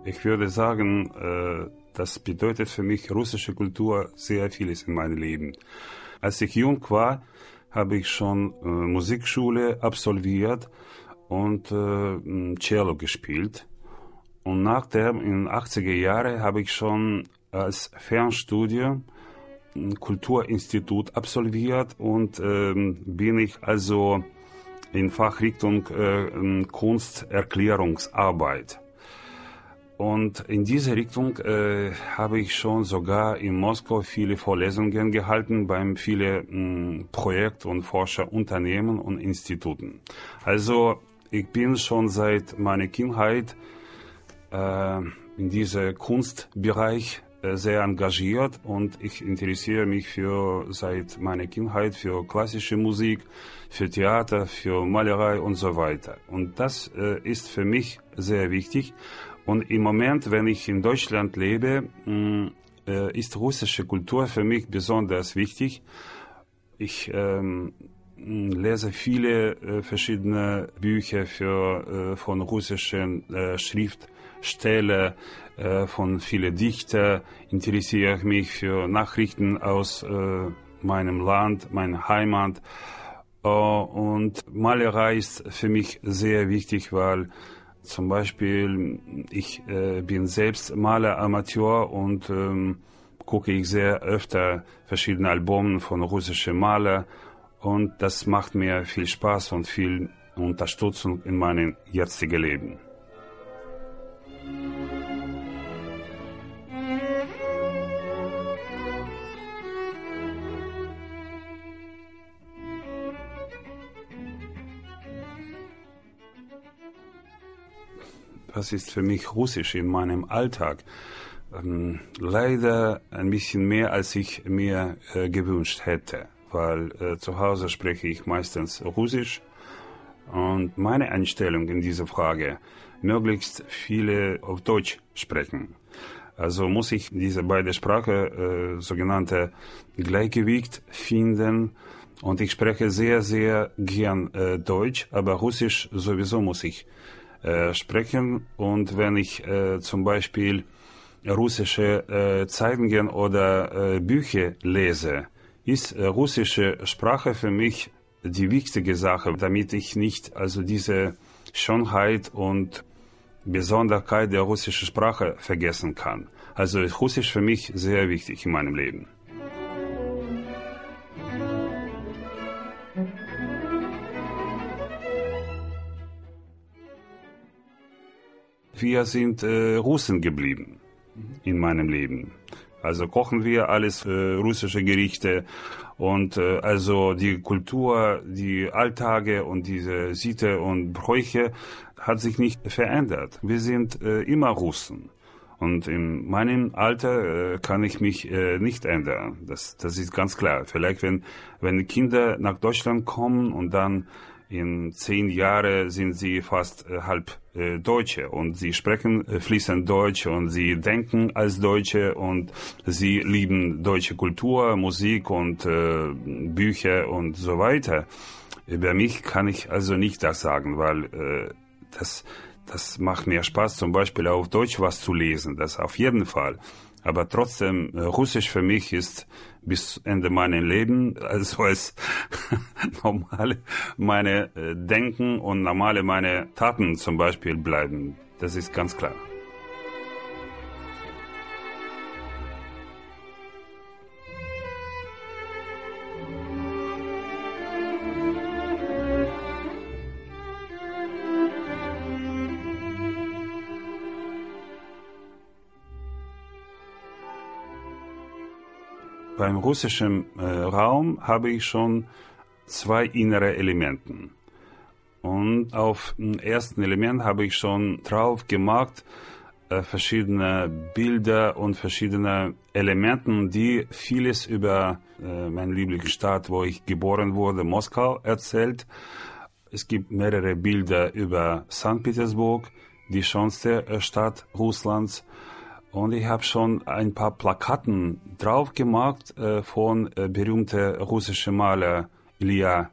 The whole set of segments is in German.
Ich würde sagen, das bedeutet für mich russische Kultur sehr vieles in meinem Leben. Als ich jung war, habe ich schon Musikschule absolviert und Cello gespielt. Und nachdem in den 80er Jahren habe ich schon als Fernstudium ein Kulturinstitut absolviert und bin ich also in Fachrichtung Kunsterklärungsarbeit. Und in diese Richtung habe ich schon sogar in Moskau viele Vorlesungen gehalten beim vielen Projekt- und Forscherunternehmen und Instituten. Also ich bin schon seit meiner Kindheit in diesem Kunstbereich sehr engagiert und ich interessiere mich seit meiner Kindheit für klassische Musik, für Theater, für Malerei und so weiter. Und das ist für mich sehr wichtig. Und im Moment, wenn ich in Deutschland lebe, ist russische Kultur für mich besonders wichtig. Ich lese viele verschiedene Bücher von russischen Schriftstellern, von vielen Dichtern, interessiere ich mich für Nachrichten aus meinem Land, meiner Heimat. Und Malerei ist für mich sehr wichtig, weil zum Beispiel ich bin selbst Maler, Amateur und gucke ich sehr öfter verschiedene Alben von russischen Malern und das macht mir viel Spaß und viel Unterstützung in meinem jetzigen Leben. Was ist für mich Russisch in meinem Alltag? Leider ein bisschen mehr, als ich mir gewünscht hätte, weil zu Hause spreche ich meistens Russisch und meine Einstellung in dieser Frage, möglichst viele auf Deutsch sprechen. Also muss ich diese beiden Sprachen sogenannte Gleichgewicht finden und ich spreche sehr, sehr gern Deutsch, aber Russisch sowieso muss ich sprechen und wenn ich zum Beispiel russische Zeitungen oder Bücher lese, ist russische Sprache für mich die wichtige Sache, damit ich nicht also diese Schönheit und Besonderheit der russischen Sprache vergessen kann. Also ist Russisch für mich sehr wichtig in meinem Leben. Wir sind Russen geblieben in meinem Leben. Also kochen wir alles russische Gerichte und also die Kultur, die Alltage und diese Sitte und Bräuche hat sich nicht verändert. Wir sind immer Russen. Und in meinem Alter kann ich mich nicht ändern. Das ist ganz klar. Vielleicht wenn Kinder nach Deutschland kommen und dann in 10 Jahren sind sie fast halb Deutsche und sie sprechen fließend Deutsch und sie denken als Deutsche und sie lieben deutsche Kultur, Musik und Bücher und so weiter. Über mich kann ich also nicht das sagen, weil das macht mir Spaß, zum Beispiel auf Deutsch was zu lesen, das auf jeden Fall. Aber trotzdem, Russisch für mich ist bis Ende meines Lebens, also als normale meine Denken und normale meine Taten zum Beispiel bleiben. Das ist ganz klar. Beim russischen Raum habe ich schon 2 innere Elemente. Und auf dem ersten Element habe ich schon drauf gemacht, verschiedene Bilder und verschiedene Elemente, die vieles über meine Lieblingsstadt, wo ich geboren wurde, Moskau, erzählt. Es gibt mehrere Bilder über Sankt Petersburg, die schönste Stadt Russlands. Und ich habe schon ein paar Plakaten drauf gemacht von berühmten russischen Maler Ilja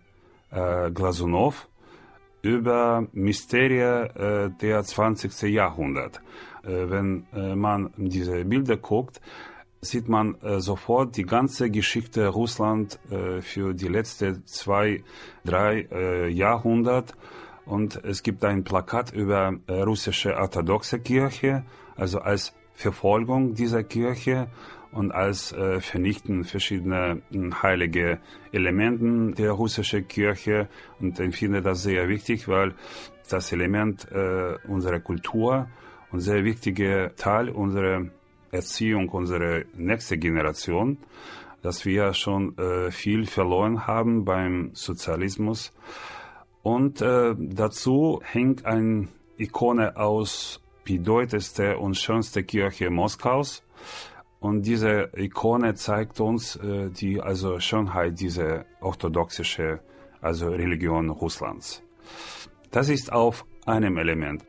Glasunow über Mysterien der 20. Jahrhundert. Wenn man diese Bilder guckt, sieht man sofort die ganze Geschichte Russland für die letzten 2, 3 Jahrhunderte. Und es gibt ein Plakat über russische orthodoxe Kirche, also als Verfolgung dieser Kirche und als Vernichten verschiedener heilige Elementen der russischen Kirche. Und ich finde das sehr wichtig, weil das Element unserer Kultur und sehr wichtiger Teil unserer Erziehung, unserer nächsten Generation, dass wir schon viel verloren haben beim Sozialismus. Und dazu hängt eine Ikone aus bedeutendster und schönster Kirche Moskaus. Und diese Ikone zeigt uns die Schönheit dieser orthodoxischen Religion Russlands. Das ist auf einem Element.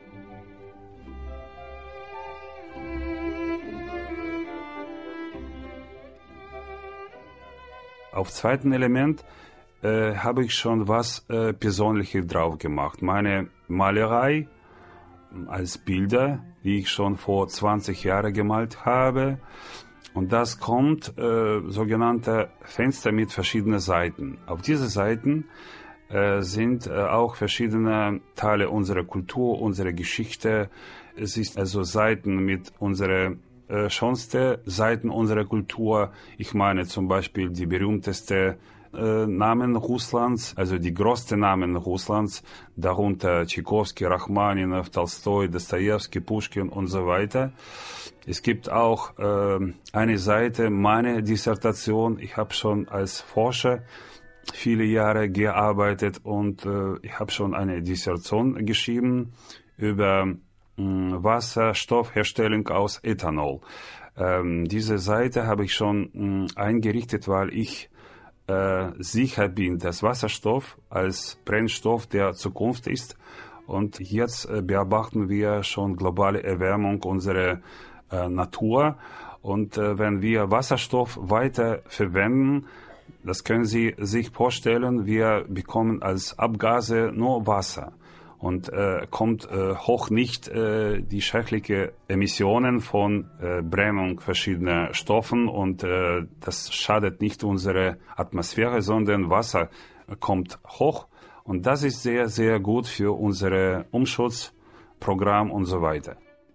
Auf zweiten Element habe ich schon was Persönliches drauf gemacht. Meine Malerei als Bilder, die ich schon vor 20 Jahren gemalt habe. Und das kommt sogenannte Fenster mit verschiedenen Seiten. Auf diese Seiten sind auch verschiedene Teile unserer Kultur, unserer Geschichte. Es ist also Seiten mit unserer schönste Seiten unserer Kultur. Ich meine zum Beispiel die berühmteste Namen Russlands, also die größten Namen Russlands, darunter Tschaikovsky, Rachmaninow, Tolstoi, Dostojewski, Puschkin und so weiter. Es gibt auch eine Seite, meine Dissertation. Ich habe schon als Forscher viele Jahre gearbeitet und ich habe schon eine Dissertation geschrieben über Wasserstoffherstellung aus Ethanol. Diese Seite habe ich schon eingerichtet, weil ich sicher bin, dass Wasserstoff als Brennstoff der Zukunft ist. Und jetzt beobachten wir schon globale Erwärmung unserer Natur. Und wenn wir Wasserstoff weiter verwenden, das können Sie sich vorstellen, wir bekommen als Abgase nur Wasser. Und kommt hoch nicht die schrecklichen Emissionen von Brennung verschiedener Stoffen und das schadet nicht unserer Atmosphäre, sondern Wasser kommt hoch und das ist sehr, sehr gut für unser Umschutzprogramm und so weiter.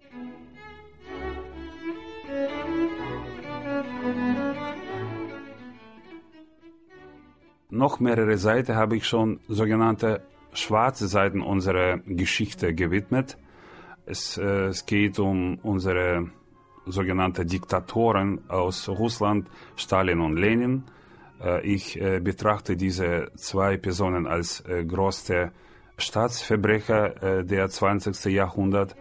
Noch mehrere Seiten habe ich schon sogenannte schwarze Seiten unserer Geschichte gewidmet. Es geht um unsere sogenannten Diktatoren aus Russland, Stalin und Lenin. Ich betrachte diese 2 Personen als größte Staatsverbrecher der 20. Jahrhundert.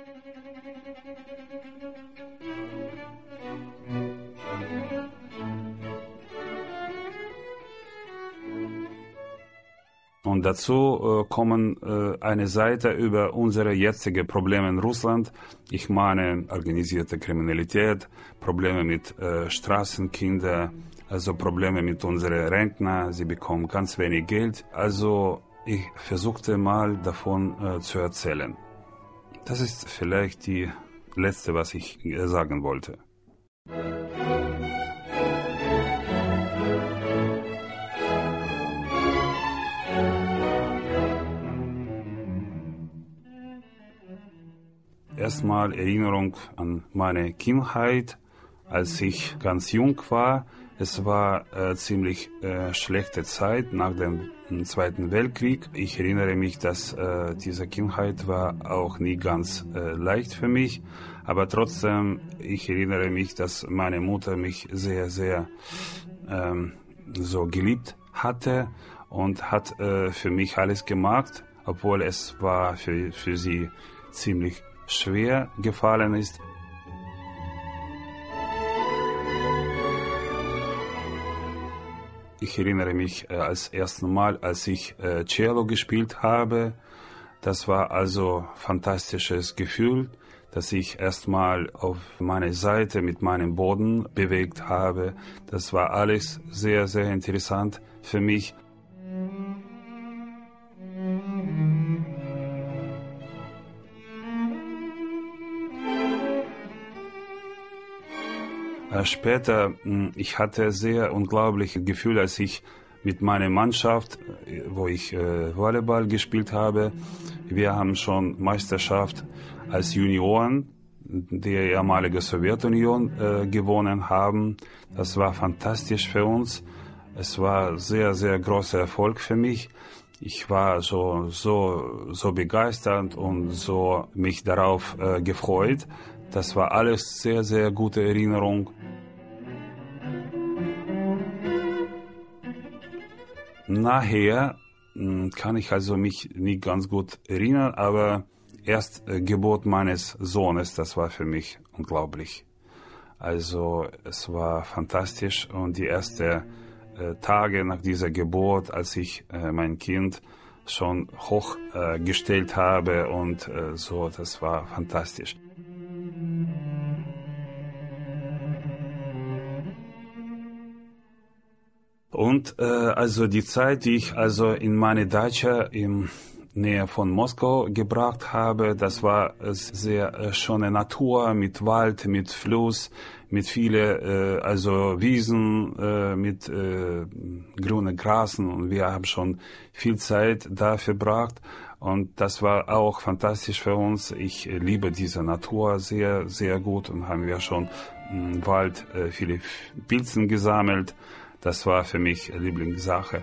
Und dazu kommen eine Seite über unsere jetzigen Probleme in Russland. Ich meine organisierte Kriminalität, Probleme mit Straßenkindern, also Probleme mit unseren Rentnern. Sie bekommen ganz wenig Geld. Also ich versuchte mal davon zu erzählen. Das ist vielleicht die letzte, was ich sagen wollte. Erstmal Erinnerung an meine Kindheit, als ich ganz jung war. Es war ziemlich schlechte Zeit nach dem Zweiten Weltkrieg. Ich erinnere mich, dass diese Kindheit war auch nie ganz leicht für mich. Aber trotzdem, ich erinnere mich, dass meine Mutter mich sehr, sehr so geliebt hatte und hat für mich alles gemacht, obwohl es war für sie ziemlich schwer gefallen ist. Ich erinnere mich als erstes Mal, als ich Cello gespielt habe. Das war also ein fantastisches Gefühl, dass ich erstmal auf meine Seite mit meinem Boden bewegt habe. Das war alles sehr, sehr interessant für mich. Später, ich hatte sehr unglaubliche Gefühle, als ich mit meiner Mannschaft, wo ich Volleyball gespielt habe, wir haben schon Meisterschaft als Junioren der ehemaligen Sowjetunion gewonnen haben. Das war fantastisch für uns. Es war sehr, sehr großer Erfolg für mich. Ich war so begeistert und so mich darauf gefreut. Das war alles sehr, sehr gute Erinnerung. Nachher kann ich also mich nicht ganz gut erinnern, aber erst Geburt meines Sohnes, das war für mich unglaublich. Also es war fantastisch und die ersten Tage nach dieser Geburt, als ich mein Kind schon hochgestellt habe und so, das war fantastisch. Und also die Zeit, die ich also in meine Datscha in Nähe von Moskau gebracht habe, das war sehr schöne Natur mit Wald, mit Fluss, mit viele also Wiesen, mit grünen Grasen und wir haben schon viel Zeit da verbracht und das war auch fantastisch für uns. Ich liebe diese Natur sehr, sehr gut und haben wir schon im Wald viele Pilzen gesammelt. Das war für mich Lieblingssache.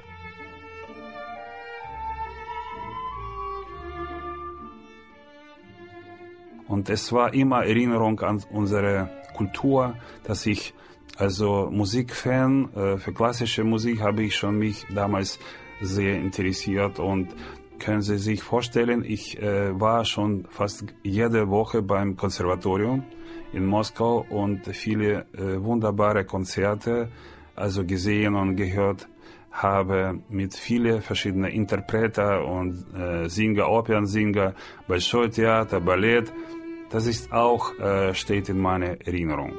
Und es war immer Erinnerung an unsere Kultur, dass ich also Musikfan, für klassische Musik habe ich schon mich damals sehr interessiert und können Sie sich vorstellen, ich war schon fast jede Woche beim Konservatorium in Moskau und viele wunderbare Konzerte also gesehen und gehört habe mit vielen verschiedenen Interpreten und Singer, Opernsinger, Bolschoi-Theater, Ballett. Das ist auch, steht in meiner Erinnerung.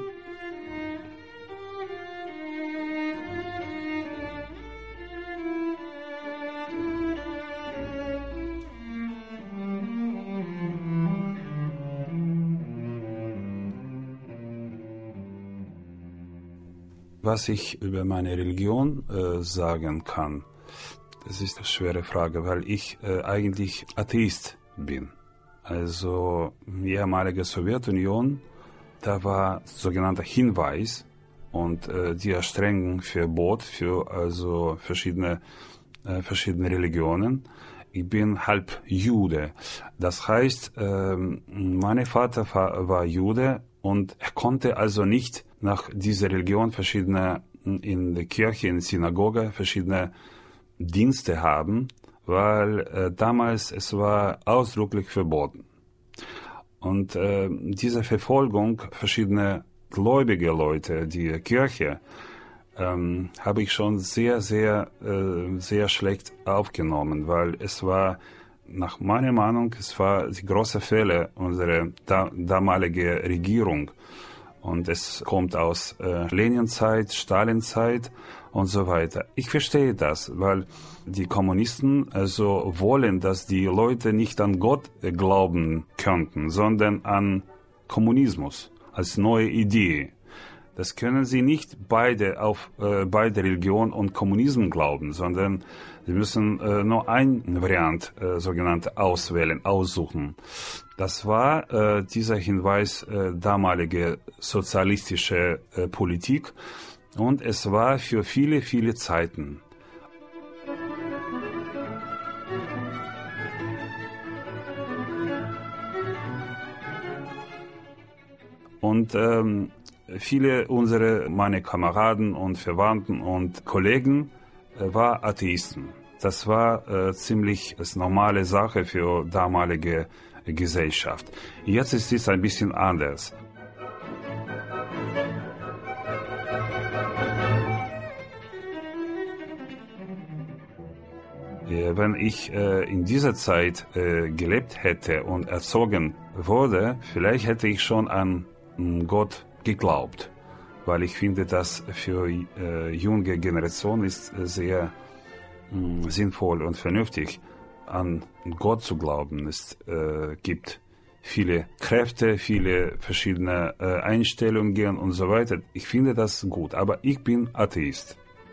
Was ich über meine Religion sagen kann, das ist eine schwere Frage, weil ich eigentlich Atheist bin. Also die ehemalige Sowjetunion, da war sogenannter Hinweis und die Erstrengung Verbot für also verschiedene Religionen. Ich bin halb Jude. Das heißt, mein Vater war Jude und er konnte also nicht nach dieser Religion verschiedene in der Kirche, in der Synagoge verschiedene Dienste haben, weil damals es war ausdrücklich verboten. Und diese Verfolgung verschiedener gläubige Leute, die Kirche, habe ich schon sehr, sehr, sehr schlecht aufgenommen, weil es war, nach meiner Meinung, es war die große Fehler unserer damalige Regierung. Und es kommt aus Leninzeit, Stalinzeit und so weiter. Ich verstehe das, weil die Kommunisten also wollen, dass die Leute nicht an Gott glauben könnten, sondern an Kommunismus als neue Idee. Das können sie nicht auf beide Religion und Kommunismus glauben, sondern sie müssen nur eine Variante, sogenannte aussuchen. Das war dieser Hinweis damalige sozialistische Politik und es war für viele, viele Zeiten. Und viele meine Kameraden und Verwandten und Kollegen waren Atheisten. Das war ziemlich eine normale Sache für damalige Gesellschaft. Jetzt ist es ein bisschen anders. Wenn ich in dieser Zeit gelebt hätte und erzogen wurde, vielleicht hätte ich schon an Gott geglaubt, weil ich finde, dass für junge Generation ist sehr sinnvoll und vernünftig, an Gott zu glauben. Es gibt viele Kräfte, viele verschiedene Einstellungen und so weiter. Ich finde das gut, aber ich bin Atheist.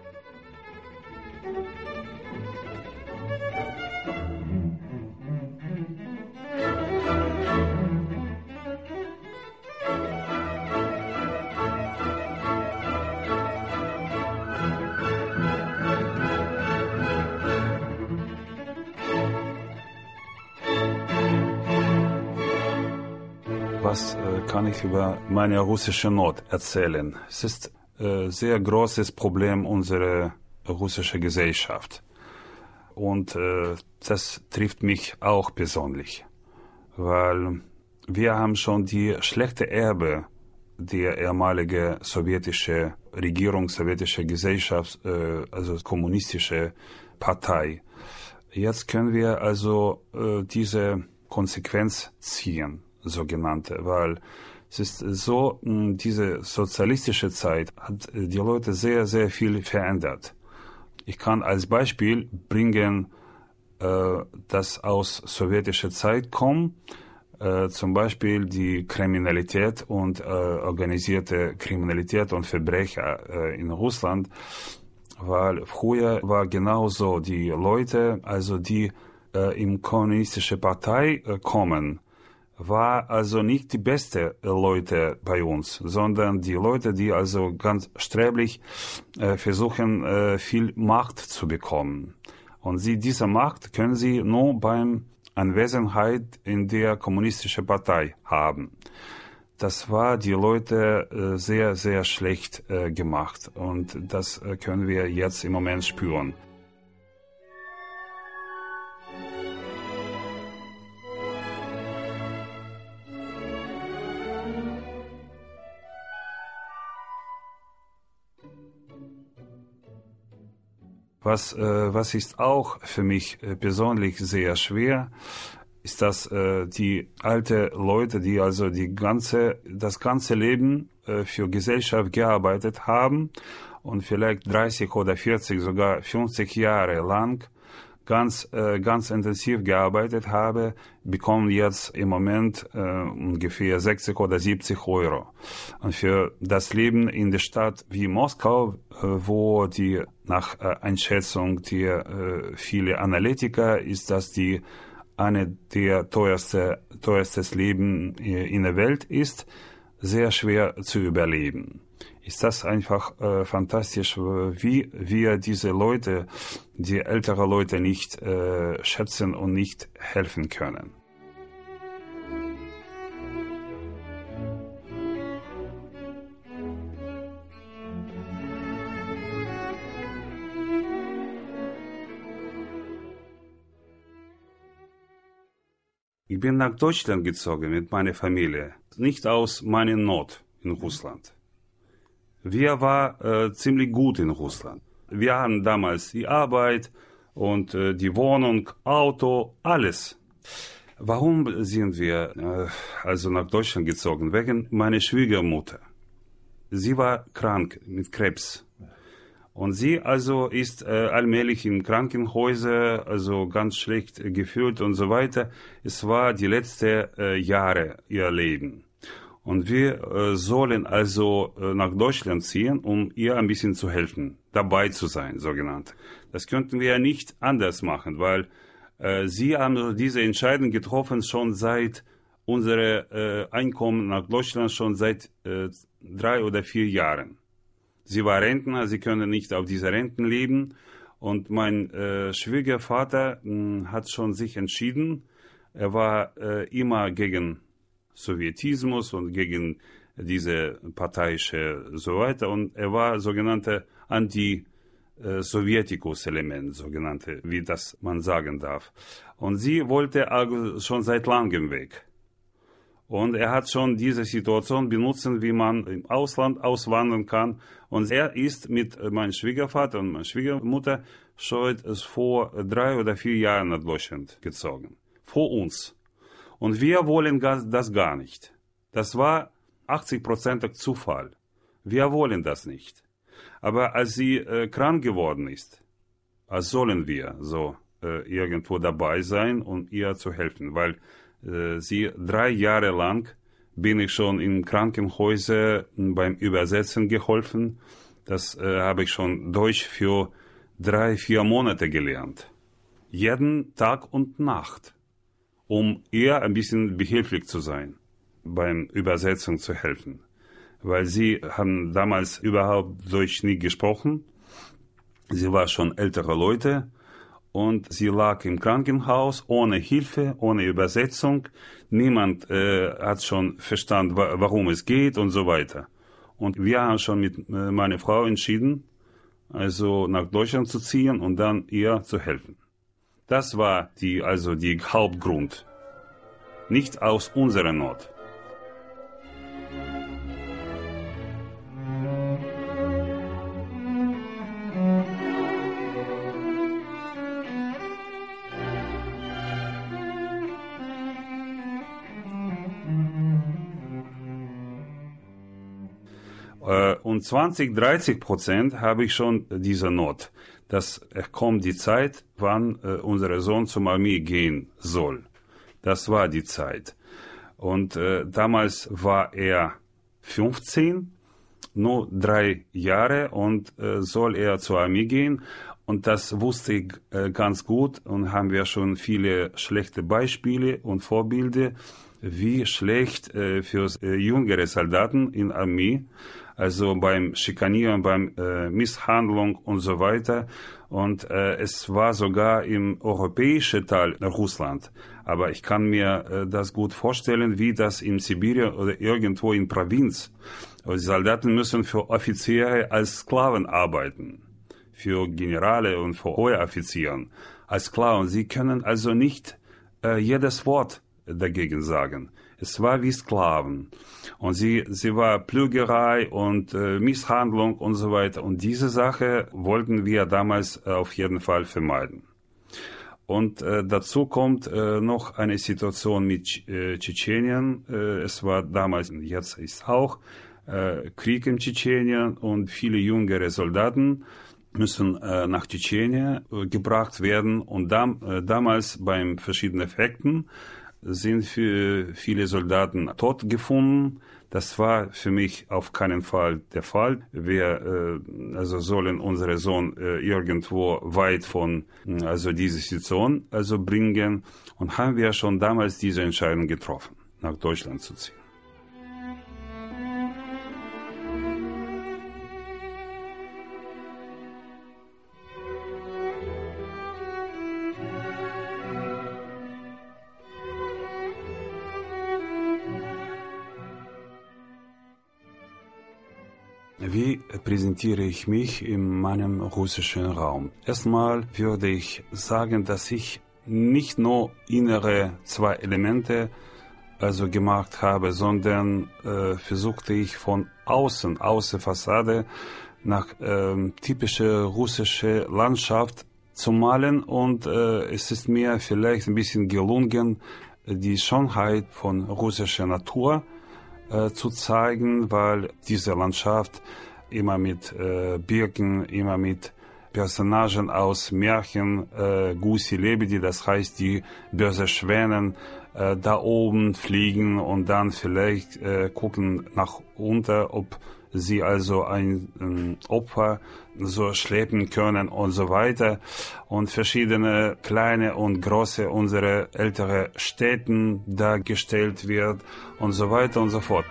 Was kann ich über meine russische Not erzählen? Es ist ein sehr großes Problem unserer russischen Gesellschaft. Und das trifft mich auch persönlich, weil wir haben schon die schlechte Erbe der ehemaligen sowjetischen Regierung, sowjetische Gesellschaft, also kommunistische Partei. Jetzt können wir also diese Konsequenz ziehen, sogenannte, weil es ist so, diese sozialistische Zeit hat die Leute sehr, sehr viel verändert. Ich kann als Beispiel bringen, das aus sowjetischer Zeit kommt, zum Beispiel die Kriminalität und organisierte Kriminalität und Verbrecher in Russland, weil früher war genauso die Leute, also die in kommunistische Partei kommen, war also nicht die beste Leute bei uns, sondern die Leute, die also ganz streblich versuchen, viel Macht zu bekommen. Und diese Macht können sie nur beim Anwesenheit in der kommunistischen Partei haben. Das war die Leute sehr, sehr schlecht gemacht und das können wir jetzt im Moment spüren. Was ist auch für mich persönlich sehr schwer, ist, dass die alte Leute, die also das ganze Leben für Gesellschaft gearbeitet haben und vielleicht 30 oder 40, sogar 50 Jahre lang ganz intensiv gearbeitet habe, bekommen jetzt im Moment ungefähr 60 oder 70 Euro. Und für das Leben in der Stadt wie Moskau, wo die nach Einschätzung der viele Analytiker ist das eine der teuerstes Leben in der Welt ist, sehr schwer zu überleben. Ist das einfach fantastisch, wie wir diese Leute, die ältere Leute nicht schätzen und nicht helfen können. Ich bin nach Deutschland gezogen mit meiner Familie, nicht aus meiner Not in Russland. Wir waren ziemlich gut in Russland. Wir hatten damals die Arbeit und die Wohnung, Auto, alles. Warum sind wir also nach Deutschland gezogen? Wegen meiner Schwiegermutter. Sie war krank mit Krebs. Und sie also ist allmählich in Krankenhäuser, also ganz schlecht gefühlt und so weiter. Es war die letzten Jahre ihr Leben. Und wir sollen also nach Deutschland ziehen, um ihr ein bisschen zu helfen, dabei zu sein, sogenannt. Das könnten wir ja nicht anders machen, weil sie haben diese Entscheidung getroffen schon seit unserem Einkommen nach Deutschland schon seit 3 oder 4 Jahren. Sie war Rentner, sie können nicht auf diese Renten leben. Und mein Schwiegervater hat schon sich entschieden, er war immer gegen Sowjetismus und gegen diese parteiische so weiter. Und er war sogenannter Anti-Sowjetikus-Element, sogenannte, wie das man sagen darf. Und sie wollte also schon seit langem weg. Und er hat schon diese Situation benutzt, wie man im Ausland auswandern kann. Und er ist mit meinem Schwiegervater und meiner Schwiegermutter schon vor 3 oder 4 Jahren nach Deutschland gezogen. Vor uns. Und wir wollen das gar nicht. Das war 80% Zufall. Wir wollen das nicht. Aber als sie krank geworden ist, sollen wir so irgendwo dabei sein, um ihr zu helfen. Weil Sie 3 Jahre lang bin ich schon in Krankenhäusern beim Übersetzen geholfen. Das habe ich schon Deutsch für 3-4 Monate gelernt. Jeden Tag und Nacht, um eher ein bisschen behilflich zu sein, beim Übersetzen zu helfen. Weil sie haben damals überhaupt Deutsch nie gesprochen. Sie war schon ältere Leute und sie lag im Krankenhaus ohne Hilfe, ohne Übersetzung. Niemand hat schon verstanden, warum es geht und so weiter. Und wir haben schon mit meiner Frau entschieden, also nach Deutschland zu ziehen und dann ihr zu helfen. Das war die Hauptgrund. Nicht aus unserer Not. Und 20-30% habe ich schon diese Not, dass kommt die Zeit, wann unser Sohn zum Armee gehen soll. Das war die Zeit. Und damals war er 15, nur 3 Jahre und soll er zur Armee gehen. Und das wusste ich ganz gut und haben wir schon viele schlechte Beispiele und Vorbilder, wie schlecht für jüngere Soldaten in der Armee, also beim Schikanieren, beim Misshandlung und so weiter. Und es war sogar im europäischen Teil Russland. Aber ich kann mir das gut vorstellen, wie das in Sibirien oder irgendwo in Provinz. Die Soldaten müssen für Offiziere als Sklaven arbeiten, für Generale und für hohe Offiziere als Sklaven. Sie können also nicht jedes Wort dagegen sagen. Es war wie Sklaven. Und sie war Plügerei und Misshandlung und so weiter. Und diese Sache wollten wir damals auf jeden Fall vermeiden. Und dazu kommt noch eine Situation mit Tschetschenien. Es war damals, jetzt ist auch, Krieg in Tschetschenien und viele jüngere Soldaten müssen nach Tschetschenien gebracht werden. Und damals beim verschiedenen Effekten sind viele Soldaten tot gefunden. Das war für mich auf keinen Fall der Fall. Wir sollen unseren Sohn irgendwo weit von dieser Situation bringen. Und haben wir schon damals diese Entscheidung getroffen, nach Deutschland zu ziehen. Wie präsentiere ich mich in meinem russischen Raum? Erstmal würde ich sagen, dass ich nicht nur innere 2 Elemente gemacht habe, sondern versuchte ich von außen, aus der Fassade, nach typische russische Landschaft zu malen. Und es ist mir vielleicht ein bisschen gelungen, die Schönheit von russischer Natur zu zeigen, weil diese Landschaft immer mit Birken, immer mit Personagen aus Märchen, Gusi Lebedi, das heißt die böse Schwänen, da oben fliegen und dann vielleicht gucken nach unten, ob sie also ein Opfer so schleppen können und so weiter. Und verschiedene kleine und große unsere ältere Städten dargestellt wird und so weiter und so fort.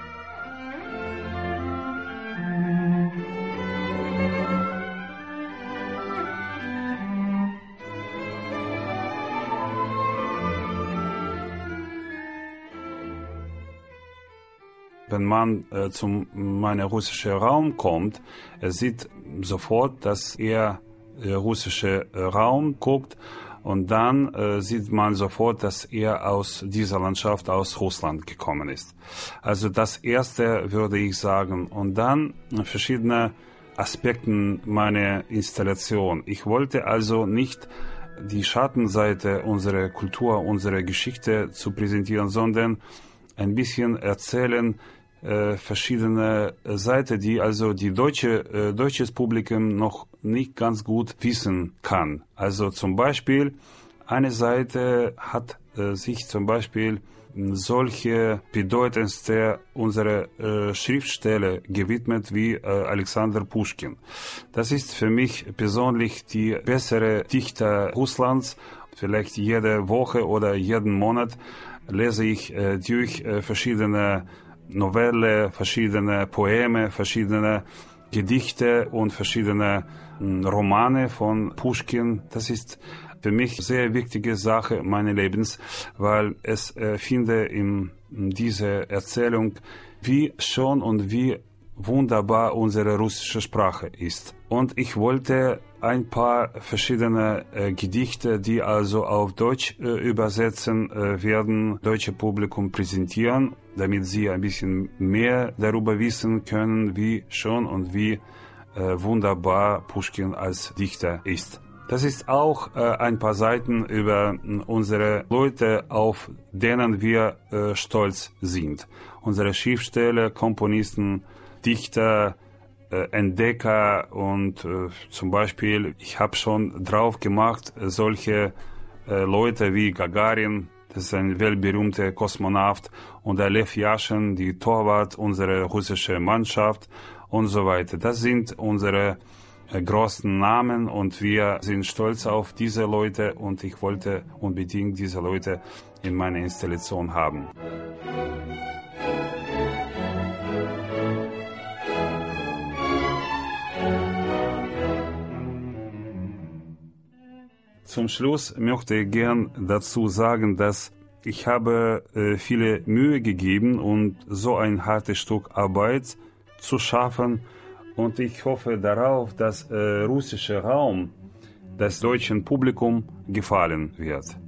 Wenn man zu meinem russischen Raum kommt, er sieht sofort, dass er russische Raum guckt und dann sieht man sofort, dass er aus dieser Landschaft aus Russland gekommen ist. Also das Erste würde ich sagen. Und dann verschiedene Aspekte meiner Installation. Ich wollte also nicht die Schattenseite unserer Kultur, unserer Geschichte zu präsentieren, sondern ein bisschen erzählen, verschiedene Seiten, die also die deutsches Publikum noch nicht ganz gut wissen kann. Also zum Beispiel, eine Seite hat sich zum Beispiel solche bedeutendste unserer Schriftsteller gewidmet wie Alexander Puschkin. Das ist für mich persönlich die bessere Dichter Russlands. Vielleicht jede Woche oder jeden Monat lese ich durch verschiedene Novellen, verschiedene Poeme, verschiedene Gedichte und verschiedene Romane von Puschkin. Das ist für mich sehr wichtige Sache meines Lebens, weil es finde in dieser Erzählung, wie schön und wie wunderbar unsere russische Sprache ist. Und ich wollte ein paar verschiedene Gedichte, die also auf Deutsch übersetzen werden, deutsche Publikum präsentieren, damit sie ein bisschen mehr darüber wissen können, wie schön und wie wunderbar Puschkin als Dichter ist. Das ist auch ein paar Seiten über unsere Leute, auf denen wir stolz sind. Unsere Schriftsteller, Komponisten, Dichter, Entdecker und zum Beispiel, ich habe schon drauf gemacht, solche Leute wie Gagarin, das ist ein weltberühmter Kosmonaut, und der Lev Yashin, die Torwart unserer russischen Mannschaft und so weiter. Das sind unsere großen Namen und wir sind stolz auf diese Leute und ich wollte unbedingt diese Leute in meiner Installation haben. Zum Schluss möchte ich gern dazu sagen, dass ich habe viele Mühe gegeben, um so ein hartes Stück Arbeit zu schaffen. Und ich hoffe darauf, dass russischer Raum das deutschen Publikum gefallen wird.